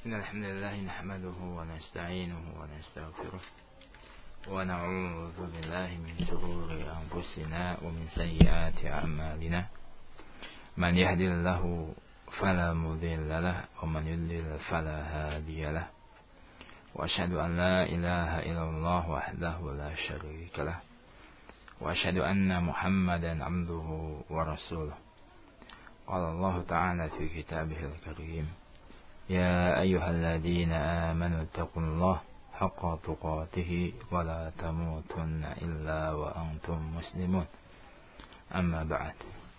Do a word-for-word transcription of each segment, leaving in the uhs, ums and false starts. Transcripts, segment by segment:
إن الحمد لله نحمده ونستعينه ونستغفره ونعوذ بالله من شرور أنفسنا ومن سيئات أعمالنا من يهد الله فلا مضل له ومن يضلل فلا هادي له وأشهد أن لا إله إلا الله وحده لا شريك له وأشهد أن محمدا عبده ورسوله قال الله تعالى في كتابه الكريم يا أيها الذين آمنوا اتقوا الله حق تقاته ولا تموتن إلا وأنتم مسلمون أما بعد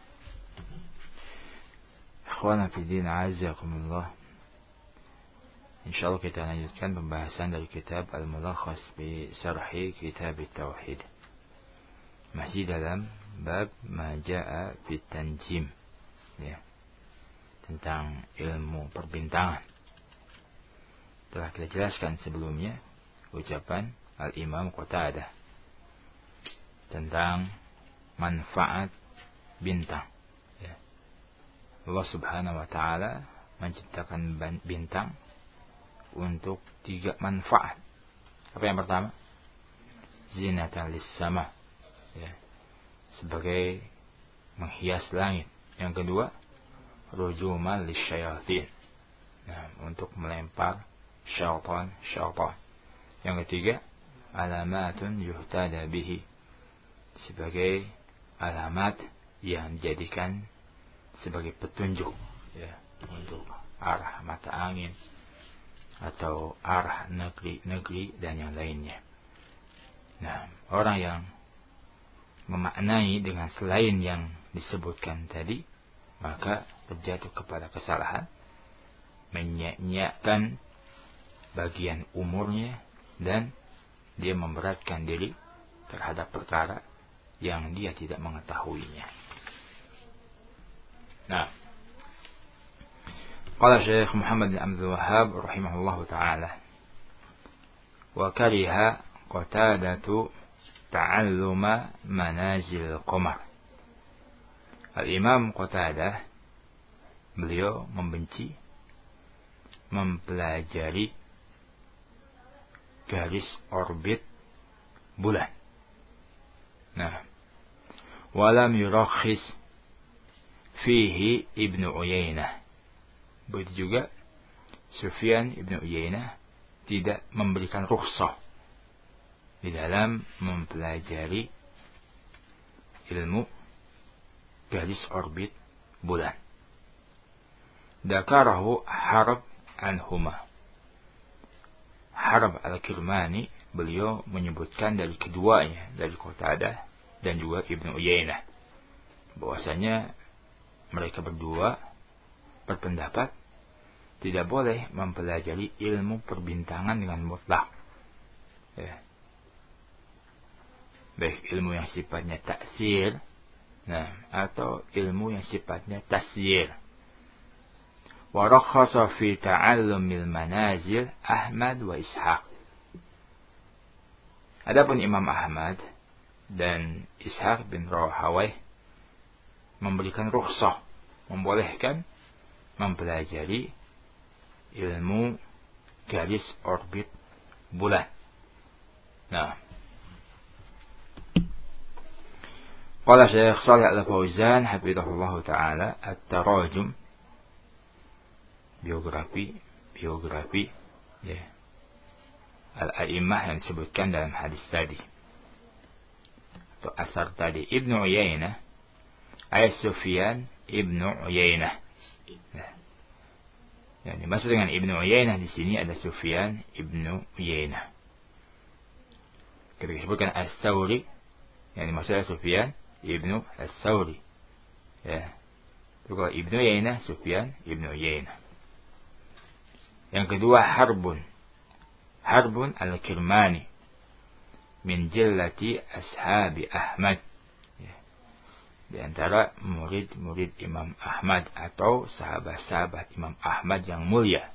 Ikhwana fi din azakumullah. Insyaallah kita lanjutkan pembahasan dari kitab Al-Mulakhas bi Syarhi Kitab Tauhid. Masih dalam bab Majaa fit Tanjim, ya, tentang ilmu perbintangan. Telah kita jelaskan sebelumnya ucapan Al-Imam Qatadah tentang manfaat bintang. Ya. Allah Subhanahu wa taala menciptakan bintang untuk tiga manfaat. Apa yang pertama? Zinatan lis-sama, ya, sebagai menghias langit. Yang kedua, rujuman lisyayatin, nah, untuk melempar syaitan-syaitan. Yang ketiga, alamatun yuhtada bihi, sebagai alamat yang dijadikan sebagai petunjuk, ya, untuk arah mata angin atau arah negeri-negeri dan yang lainnya. Nah, orang yang memaknai dengan selain yang disebutkan tadi, maka terjatuh kepada kesalahan, menyia-nyiakan bagian umurnya, dan dia memberatkan diri terhadap perkara yang dia tidak mengetahuinya. Nah, qala Syekh Muhammad bin Abdul Wahhab rahimahullahu taala, wa kariha Qatadatu ta'alluma manazil qamar. Al-Imam Qatadah, beliau membenci mempelajari garis orbit bulan. Nah, walam yurakhis fihi Ibnu Uyainah. Begitu juga Sufyan Ibnu Uyainah tidak memberikan rukhsah di dalam mempelajari ilmu garis orbit bulan. Dakarahu Harb anhuma. Harb al-Kirmani, beliau menyebutkan dari keduanya, dari Qatadah dan juga Ibnu Uyainah, bahwasanya mereka berdua berpendapat tidak boleh mempelajari ilmu perbintangan dengan mutlak, ya, baik ilmu yang sifatnya taksir, nah, atau ilmu yang sifatnya tasyir. Wa rakhasa fi ta'allumil manazil Ahmad wa Ishaq. Adapun Imam Ahmad dan Ishaq bin Rahawayh memberikan rukhsah, membolehkan mempelajari ilmu garis orbit bulan. Nah, qala Syekh Shalih Al-Fauzan hafizahullah taala, at-tarajum, biografi biografi ya, al-a'immah yang disebutkan dalam hadis tadi atau asar tadi. Ibnu Uyainah ayat Sufyan Ibnu Uyainah. Nah, yang dimaksud dengan Ibnu Uyainah di sini ada Sufyan Ibnu Uyainah. Ketika disebutkan As-Sawri, yang dimaksud adalah Sufyan Ibnu As-Sawri, ya. Itu kalau Ibnu Uyainah, Sufyan Ibnu Uyainah. Yang kedua, Harbun Harbun al-Kirmani min jillati ashabi Ahmad, ya, di antara murid-murid Imam Ahmad atau sahabat-sahabat Imam Ahmad yang mulia.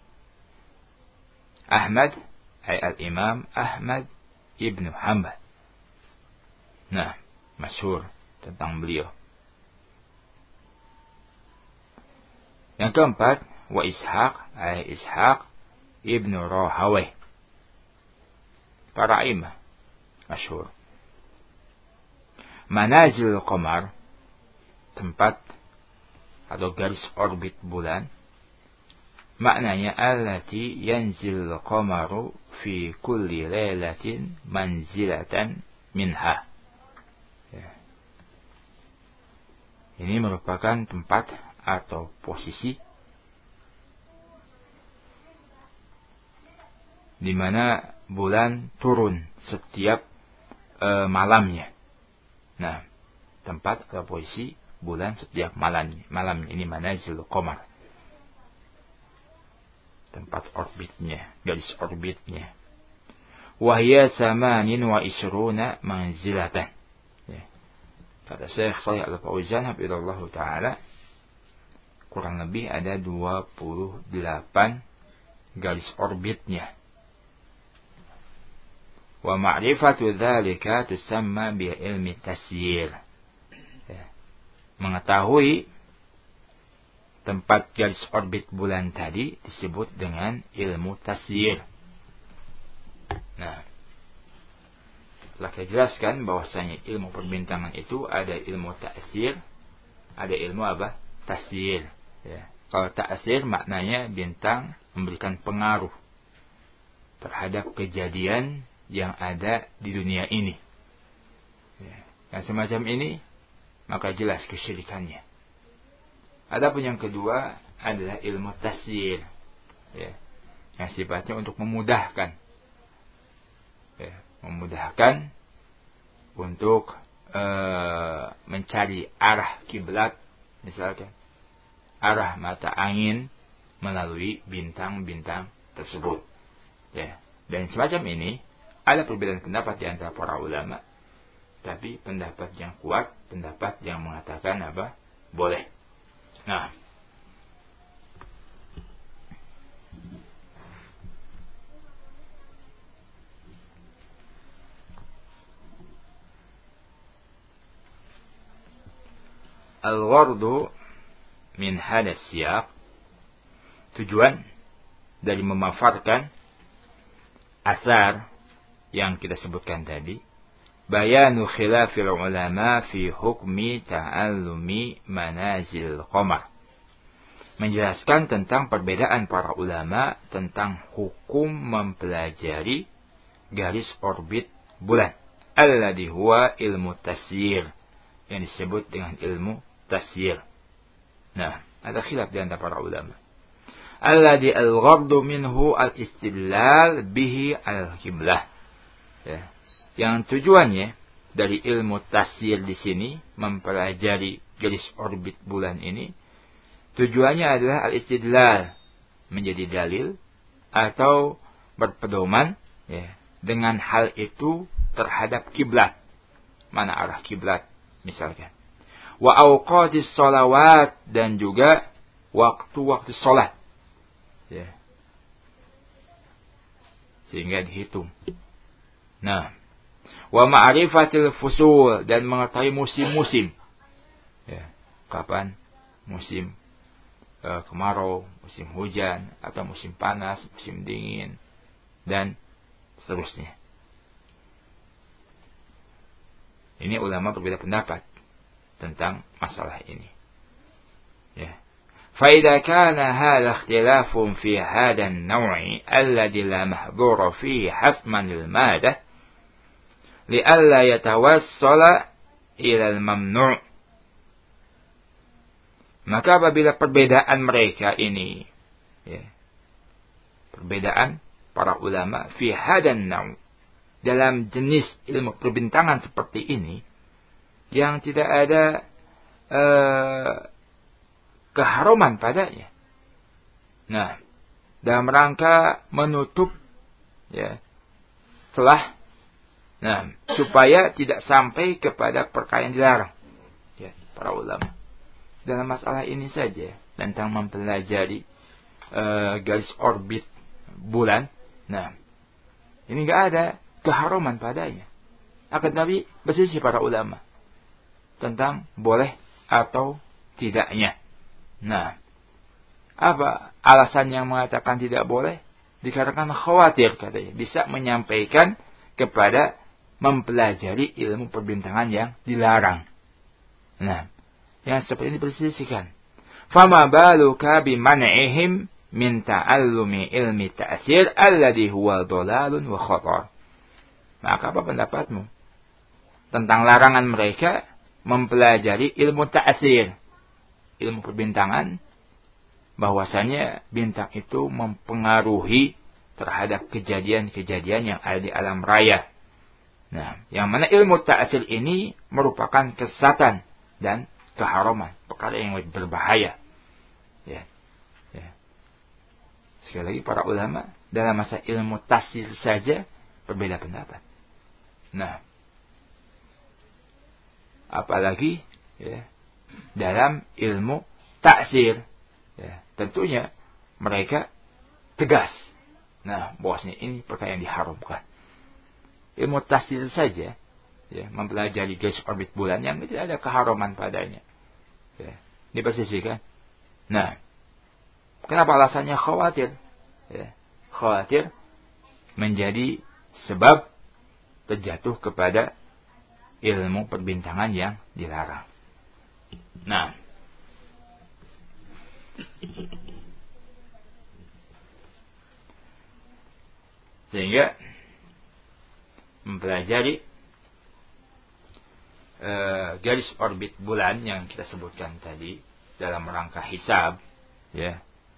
Ahmad ay al-Imam Ahmad Ibnu Hanbal. Nah, masyhur tentang beliau. Yang keempat, wa Ishaq, ay Ishaq ibnu Rahawayh. Para imam masyhur. Manazil qamar, tempat atau garis orbit bulan, maknanya allati yanzil qamaru fi kulli lailatin manzilatan minha. Ya. Ini merupakan tempat atau posisi di mana bulan turun setiap e, malamnya. Nah, tempat atau posisi bulan setiap malamnya. Malam ini manazil qamar. Tempat orbitnya, garis orbitnya. Wahya samanin wa isruna manzilatan. Ya. Kata Syekh Shalih Al-Fauzan hafizallahu taala, kurang lebih ada dua puluh delapan garis orbitnya. Wa ma'rifatu dzalika tusamma bi ilmi tasyir. Ya. Mengetahui tempat garis orbit bulan tadi disebut dengan ilmu tasyir. Nah, telah saya jelaskan bahwasanya ilmu perbintangan itu ada ilmu tasyir, ada ilmu apa? Tasyir. Ya. Kalau tasyir maknanya bintang memberikan pengaruh terhadap kejadian yang ada di dunia ini. Ya. Yang semacam ini maka jelas kesyirikannya. Adapun yang kedua adalah ilmu tasyir, ya, yang sifatnya untuk memudahkan, ya, memudahkan untuk e, mencari arah kiblat, misalkan arah mata angin melalui bintang-bintang tersebut. Ya. Dan semacam ini ada perbedaan pendapat di antara para ulama, tapi pendapat yang kuat, pendapat yang mengatakan apa? Boleh. Nah, al-ghardu min hadha siyaq, tujuan dari memaparkan asar yang kita sebutkan tadi, bayanu khilafil ulama fi hukmi ta'allumi manazil qamar. Menjelaskan tentang perbedaan para ulama tentang hukum mempelajari garis orbit bulan. Alladhi huwa ilmu tasyir, yang disebut dengan ilmu tasyir. Nah, ada khilaf di antara para ulama. Alladhi al-ghardu minhu al-istidlal bihi al-qiblah. Ya. Yang tujuannya dari ilmu tasyir di sini mempelajari garis orbit bulan ini, tujuannya adalah al-istidlal, menjadi dalil atau berpedoman, ya, dengan hal itu terhadap kiblat, mana arah kiblat misalkan. Wa awqatis sholawat, dan juga waktu-waktu sholat, ya, sehingga dihitung. Nah, wa ma'rifatil fusul, dan mengetahui musim-musim, ya, kapan musim e, kemarau, musim hujan, atau musim panas, musim dingin, dan seterusnya. Ini ulama berbeda pendapat tentang masalah ini. Ya. فإذا كان هذا اختلاف في هذا النوع الذي لا محظور فيه حسما للمادة لئلا يتوصل إلى الممنوع. Maka apabila perbedaan mereka ini, ya, perbedaan para ulama fi hadan naw, dalam jenis ilmu perbintangan seperti ini, yang tidak ada eh, keharuman padanya. Nah, dalam rangka menutup, ya, celah, nah, supaya tidak sampai kepada perkara yang dilarang, ya, para ulama dalam masalah ini saja tentang mempelajari uh, garis orbit bulan. Nah, ini enggak ada keharuman padanya. Akan tapi berselisih para ulama tentang boleh atau tidaknya. Nah, Apa alasan yang mengatakan tidak boleh? Dikarenakan khawatir katanya bisa menyampaikan kepada mempelajari ilmu perbintangan yang dilarang. Nah, yang seperti ini diperselisihkan. Fama baluka biman'ihim min ta'allumi ilmi ta'sir alladhi huwa dhalalun wa khatar. Maka apa pendapatmu tentang larangan mereka mempelajari ilmu ta'sir, ilmu perbintangan, bahwasanya bintang itu mempengaruhi terhadap kejadian-kejadian yang ada di alam raya. Nah, yang mana ilmu ta'sir ini merupakan kesesatan dan keharaman, perkara yang lebih berbahaya. Ya. Ya. Sekali lagi para ulama dalam masa ilmu ta'sir saja berbeda pendapat. Nah, apalagi ya, dalam ilmu ta'sir, ya, tentunya mereka tegas. Nah, bahwasanya ini perkara yang diharamkan. Ilmu ta'sir saja, ya, mempelajari garis orbit bulan yang tidak ada keharaman padanya. Ya, dipersisikan. Nah, kenapa alasannya khawatir? Ya, khawatir menjadi sebab terjatuh kepada ilmu perbintangan yang dilarang. Nah, sehingga mempelajari uh, garis orbit bulan yang kita sebutkan tadi dalam rangka hisab, ya,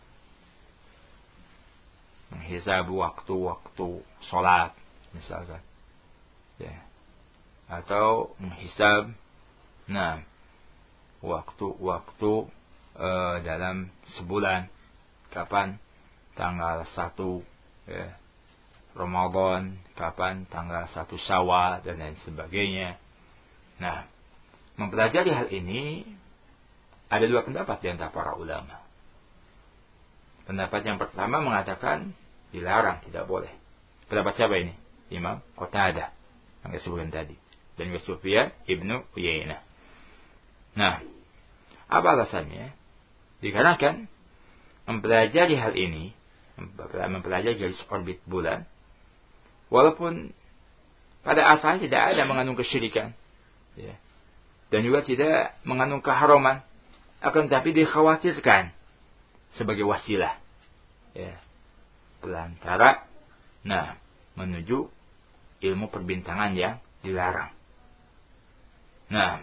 menghisab waktu-waktu sholat misalkan, ya, atau menghisab, nah, waktu-waktu uh, dalam sebulan, kapan tanggal satu, ya, Ramadan, kapan tanggal satu Syawal, dan lain sebagainya. Nah, mempelajari hal ini ada dua pendapat di antara para ulama. Pendapat yang pertama mengatakan dilarang, tidak boleh. Pendapat siapa ini? Imam Qatadah yang saya sebutkan tadi, dan juga Sufyan Ibnu Uyainah. Nah, apa alasannya? Dikarenakan mempelajari hal ini, mempelajari garis orbit bulan, walaupun pada asalnya tidak ada mengandung kesyirikan, ya, dan juga tidak mengandung keharaman, akan tapi dikhawatirkan sebagai wasilah, ya, pelantara, nah, menuju ilmu perbintangan yang dilarang. Nah,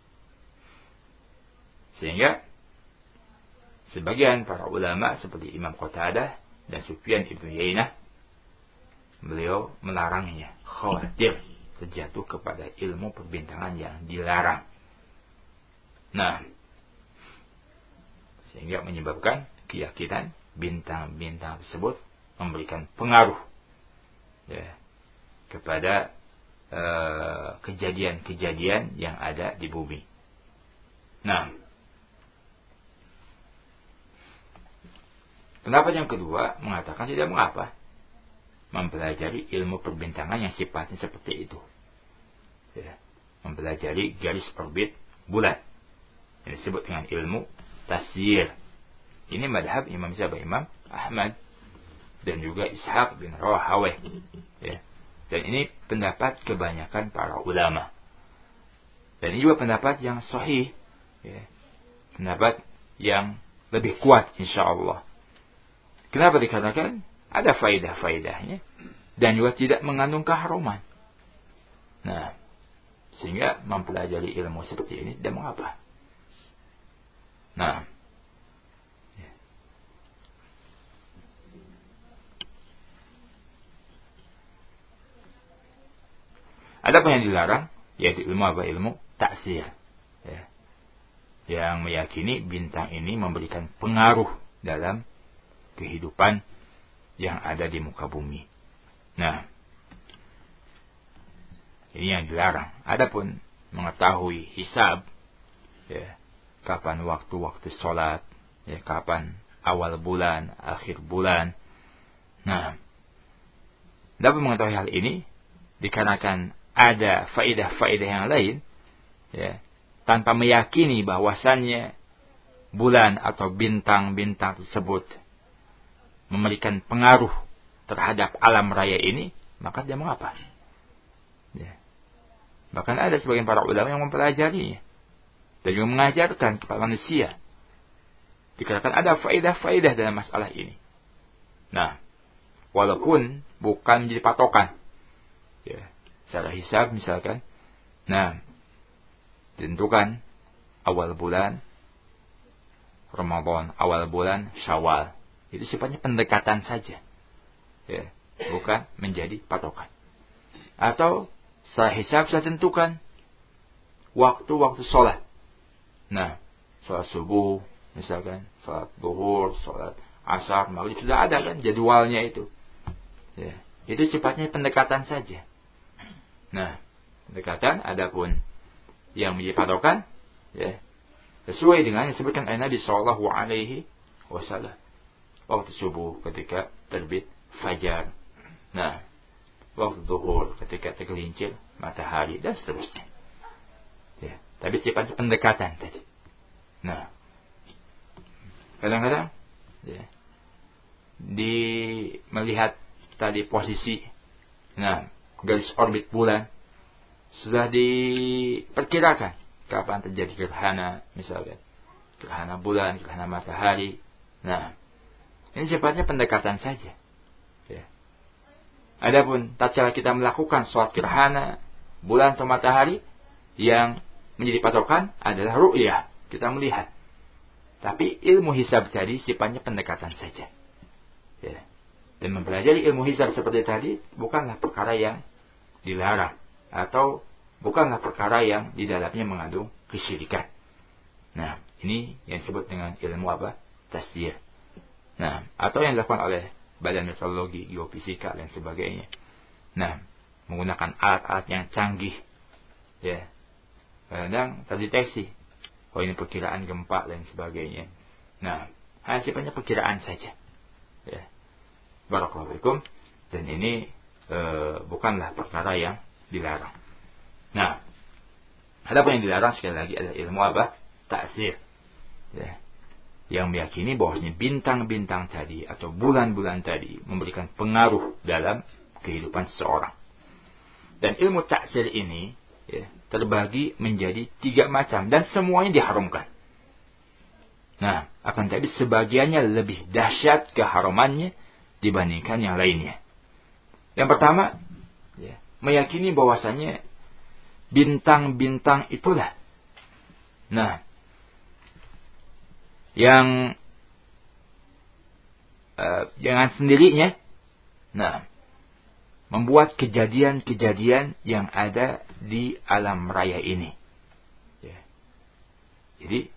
sehingga sebagian para ulama seperti Imam Qatadah dan Sufyan Ibnu Uyainah, beliau melarangnya, khawatir terjatuh kepada ilmu perbintangan yang dilarang. Nah, sehingga menyebabkan keyakinan bintang-bintang tersebut memberikan pengaruh, ya, kepada uh, kejadian-kejadian yang ada di bumi. Nah, pendapat yang kedua mengatakan tidak mengapa mempelajari ilmu perbintangan yang sifatnya seperti itu, ya, mempelajari garis orbit bulan yang disebut dengan ilmu tasyir. Ini madhab Imam Syafi'i, Imam Ahmad, dan juga Ishaq bin Rahawayh, ya. Dan ini pendapat kebanyakan para ulama. Dan ini juga pendapat yang sahih, ya, pendapat yang lebih kuat insyaallah. Kenapa? Dikarenakan ada faidah-faidahnya dan juga tidak mengandung keharaman. Nah, sehingga mempelajari ilmu seperti ini tidak mengapa. Nah, ya. Ada apa yang dilarang? Yaitu ilmu apa? Ilmu ta'sir, ya, yang meyakini bintang ini memberikan pengaruh dalam kehidupan yang ada di muka bumi. Nah, ini yang dilarang. Adapun mengetahui hisab, ya, kapan waktu-waktu sholat, ya, kapan awal bulan, akhir bulan. Nah, dapat mengetahui hal ini dikarenakan ada faedah-faedah yang lain, ya, tanpa meyakini bahwasannya bulan atau bintang-bintang tersebut memberikan pengaruh terhadap alam raya ini, maka dia mengapa? Ya. Bahkan ada sebagian para ulama yang mempelajarinya dan juga mengajarkan kepada manusia. Dikatakan ada faedah-faedah dalam masalah ini. Nah, walaupun bukan menjadi patokan, ya, secara hisab misalkan, nah, ditentukan awal bulan Ramadan, awal bulan Syawal. Itu sifatnya pendekatan saja, ya, bukan menjadi patokan. Atau secara hisab saya tentukan waktu-waktu sholat. Nah, sholat subuh, misalkan, sholat zuhur, sholat asar, maghrib, sudah ada kan jadwalnya itu. Ya, itu sifatnya pendekatan saja. Nah, pendekatan, adapun yang menjadi patokan, ya, sesuai dengan yang disebutkan oleh Nabi Shallallahu Alaihi Wasallam. Waktu subuh ketika terbit fajar. Nah, waktu zuhur ketika tergelincir matahari dan seterusnya. Ya, tapi sifatnya pendekatan tadi. Nah, kadang-kadang, ya, di melihat tadi posisi, nah, garis orbit bulan sudah diperkirakan kapan terjadi gerhana, misalnya gerhana bulan, gerhana matahari. Nah, ini sifatnya pendekatan saja. Ya. Adapun tatkala kita melakukan sholat gerhana bulan atau matahari, yang menjadi patokan adalah ru'yah, kita melihat. Tapi ilmu hisab tadi sifatnya pendekatan saja. Ya. Dan mempelajari ilmu hisab seperti tadi bukanlah perkara yang dilarang, atau bukanlah perkara yang di dalamnya mengandung kesyirikan. Nah, ini yang disebut dengan ilmu apa? Tasdiyah. Nah, atau yang dilakukan oleh Badan Meteorologi, Geofisika dan sebagainya. Nah, menggunakan alat-alat yang canggih, ya, kadang terdeteksi, oh ini perkiraan gempa dan sebagainya. Nah, hanya sifatnya perkiraan saja. Ya, barakallahu fikum. Dan ini e, bukanlah perkara yang dilarang. Nah, ada apa yang dilarang sekali lagi adalah ilmu apa? Ta'sir. Ya. Yang meyakini bahwasanya bintang-bintang tadi atau bulan-bulan tadi memberikan pengaruh dalam kehidupan seseorang. Dan ilmu ta'sir ini, ya, terbagi menjadi tiga macam dan semuanya diharamkan. Nah, akan tapi sebagiannya lebih dahsyat keharamannya dibandingkan yang lainnya. Yang pertama, ya, meyakini bahwasanya bintang-bintang itulah, nah, yang uh, dengan sendirinya, nah, membuat kejadian-kejadian yang ada di alam raya ini. Ya. Jadi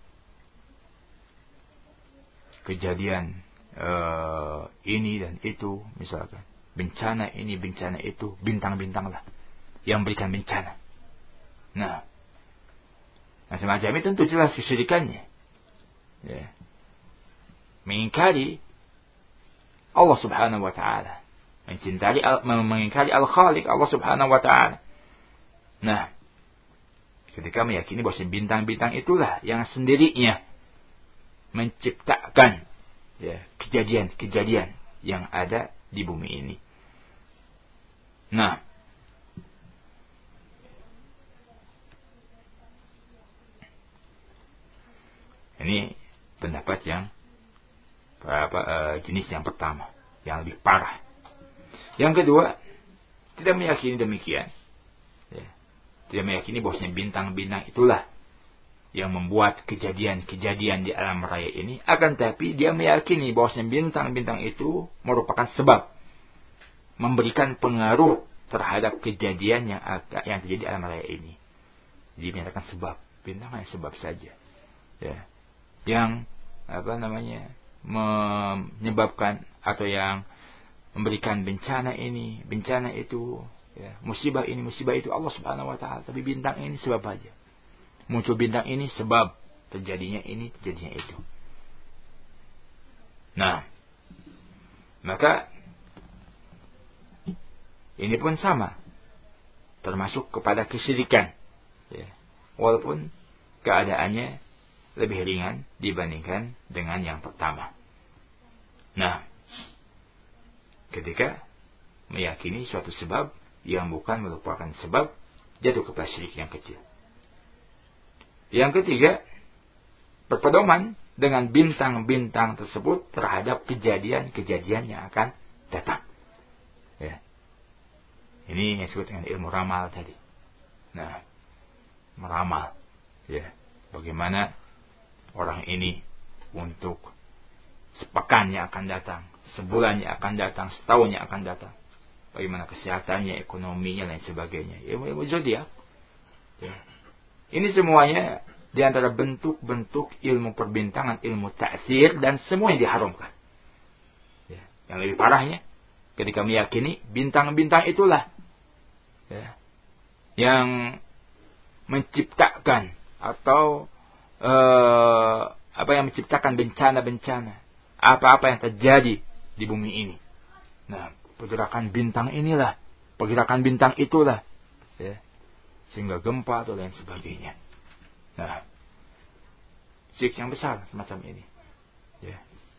kejadian uh, ini dan itu, misalkan bencana ini, bencana itu, bintang-bintang lah yang berikan bencana. Nah, nah semacam itu tentu jelas kesyirikannya. Ya. Mengingkari Allah Subhanahu wa Ta'ala, mencintai, mengingkari Al-Khaliq Allah Subhanahu wa Ta'ala. Nah, ketika meyakini bahwa bintang-bintang itulah yang sendirinya menciptakan, ya, kejadian-kejadian yang ada di bumi ini. Nah, ini pendapat yang apa, uh, jenis yang pertama, yang lebih parah. Yang kedua, tidak meyakini demikian. Ya. Tidak meyakini bahwasanya bintang-bintang itulah yang membuat kejadian-kejadian di alam raya ini. Akan tapi dia meyakini bahwasanya bintang-bintang itu merupakan sebab, memberikan pengaruh terhadap kejadian yang yang terjadi di alam raya ini. Jadi menyatakan sebab, bintang hanya sebab saja. Ya. Yang apa namanya menyebabkan atau yang memberikan bencana ini, bencana itu, ya, musibah ini, musibah itu Allah Subhanahu wa Ta'ala. Tapi bintang ini sebab aja. Muncul bintang ini sebab terjadinya ini, terjadinya itu. Nah, maka ini pun sama, termasuk kepada kesyirikan, ya. Walaupun keadaannya lebih ringan dibandingkan dengan yang pertama. Nah, ketika meyakini suatu sebab yang bukan merupakan sebab, jatuh kepada syirik yang kecil. Yang ketiga, berpedoman dengan bintang-bintang tersebut terhadap kejadian-kejadian yang akan datang. Ya. Ini yang disebut dengan ilmu ramal tadi. Nah, meramal, ya, bagaimana orang ini untuk sepekan yang akan datang, sebulan yang akan datang, setahun yang akan datang, bagaimana kesehatannya, ekonominya, dan sebagainya. Ilmu-ilmu zodiak. Ya. Ini semuanya di antara bentuk-bentuk ilmu perbintangan, ilmu ta'sir, dan semua yang diharamkan. Ya. Yang lebih parahnya, ketika meyakini bintang-bintang itulah, ya, yang menciptakan atau uh, apa yang menciptakan bencana-bencana, apa-apa yang terjadi di bumi ini. Nah, pergerakan bintang inilah, pergerakan bintang itulah, ya, sehingga gempa atau lain sebagainya. Nah, syirik yang besar semacam ini. Ya.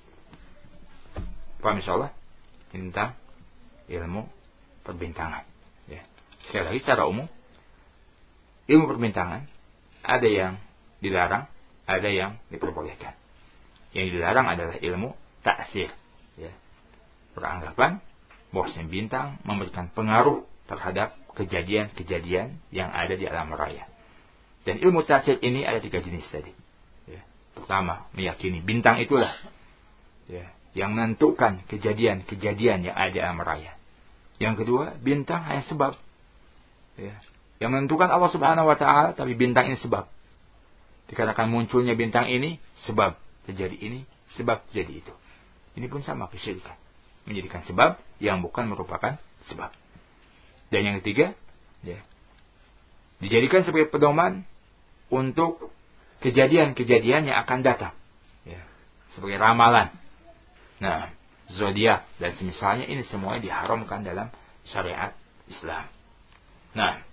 Paham insyaallah tentang ilmu perbintangan. Ya. Sekali lagi secara umum, ilmu perbintangan ada yang dilarang, ada yang diperbolehkan. Yang dilarang adalah ilmu ta'sir. Ya. Beranggapan bahwasanya bintang memberikan pengaruh terhadap kejadian-kejadian yang ada di alam raya. Dan ilmu ta'sir ini ada tiga jenis tadi. Ya. Pertama, meyakini bintang itulah, ya, yang menentukan kejadian-kejadian yang ada di alam raya. Yang kedua, bintang hanya sebab. Ya. Yang menentukan Allah Subhanahu wa Ta'ala, tapi bintang ini sebab. Dikarenakan munculnya bintang ini, sebab terjadi ini, sebab terjadi itu. Ini pun sama kesyirikan. Menjadikan sebab yang bukan merupakan sebab. Dan yang ketiga, ya, dijadikan sebagai pedoman untuk kejadian-kejadian yang akan datang. Ya, sebagai ramalan. Nah, zodiak dan semisalnya ini semuanya diharamkan dalam syariat Islam. Nah,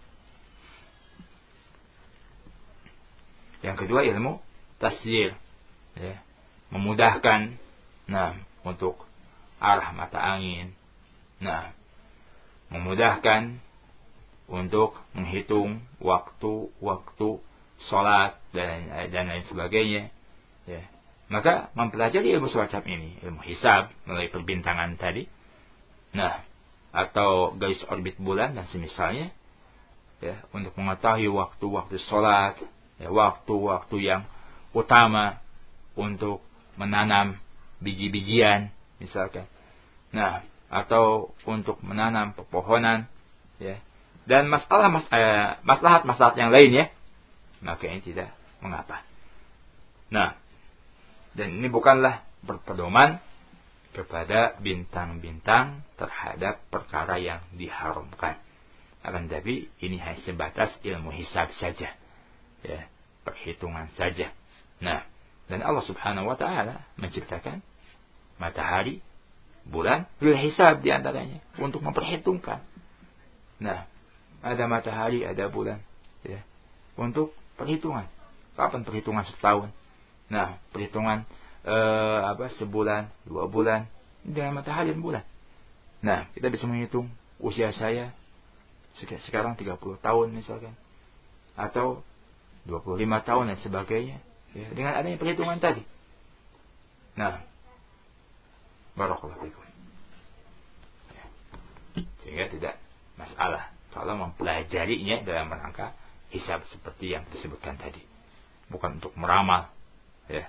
yang kedua ilmu tasyir, ya, memudahkan, nah, untuk arah mata angin, nah, memudahkan untuk menghitung waktu-waktu sholat dan dan lain sebagainya. Ya. Maka mempelajari ilmu semacam ini, ilmu hisab melalui perbintangan tadi, nah, atau garis orbit bulan dan semisalnya, ya, untuk mengetahui waktu-waktu sholat, ya, waktu-waktu yang utama untuk menanam biji-bijian, misalkan, nah, atau untuk menanam pepohonan, ya, dan masalah mas, eh, maslahat-maslahat yang lain, ya, maka ini tidak mengapa. Nah, dan ini bukanlah berpedoman kepada bintang-bintang terhadap perkara yang diharamkan. Akan tetapi ini hanya sebatas ilmu hisab saja, ya, perhitungan saja. Nah, dan Allah Subhanahu wa Ta'ala menciptakan matahari, bulan, bil hisab di antaranya untuk memperhitungkan. Nah, ada matahari, ada bulan, ya, untuk perhitungan. Kapan perhitungan setahun? Nah, perhitungan eh, apa sebulan, dua bulan dengan matahari dan bulan. Nah, kita bisa menghitung usia saya sekarang tiga puluh tahun misalkan, atau dua puluh lima tahun dan sebagainya, ya, dengan adanya perhitungan tadi. Nah, barakallahu fikum. Ya. Sehingga tidak masalah kalau mempelajarinya dalam rangka hisab seperti yang disebutkan tadi, bukan untuk meramal, ya.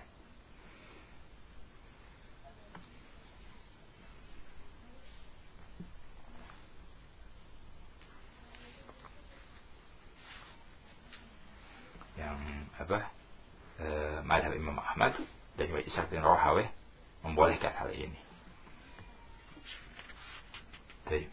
Yang apa? E, Mazhab Imam Ahmad dan juga Ishaq bin Rahawih membolehkan hal ini. Baik.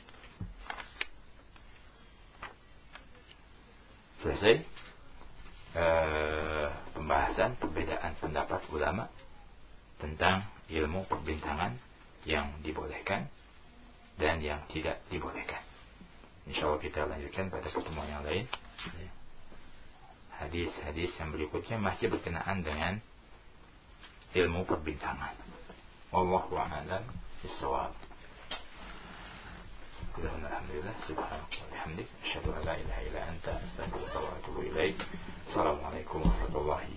Selesai e, pembahasan perbedaan pendapat ulama tentang ilmu perbintangan yang dibolehkan dan yang tidak dibolehkan. Insyaallah kita lanjutkan pada pertemuan yang lain. Hadis-hadis yang berikutnya masih berkenaan dengan ilmu perbintangan. Wallahu a'lam bishawab. Alhamdulillah, subhanallahi wa bihamdihi, asyhadu an la ilaha illa anta, astaghfiruka wa atubu ilaik. Assalamualaikum warahmatullahi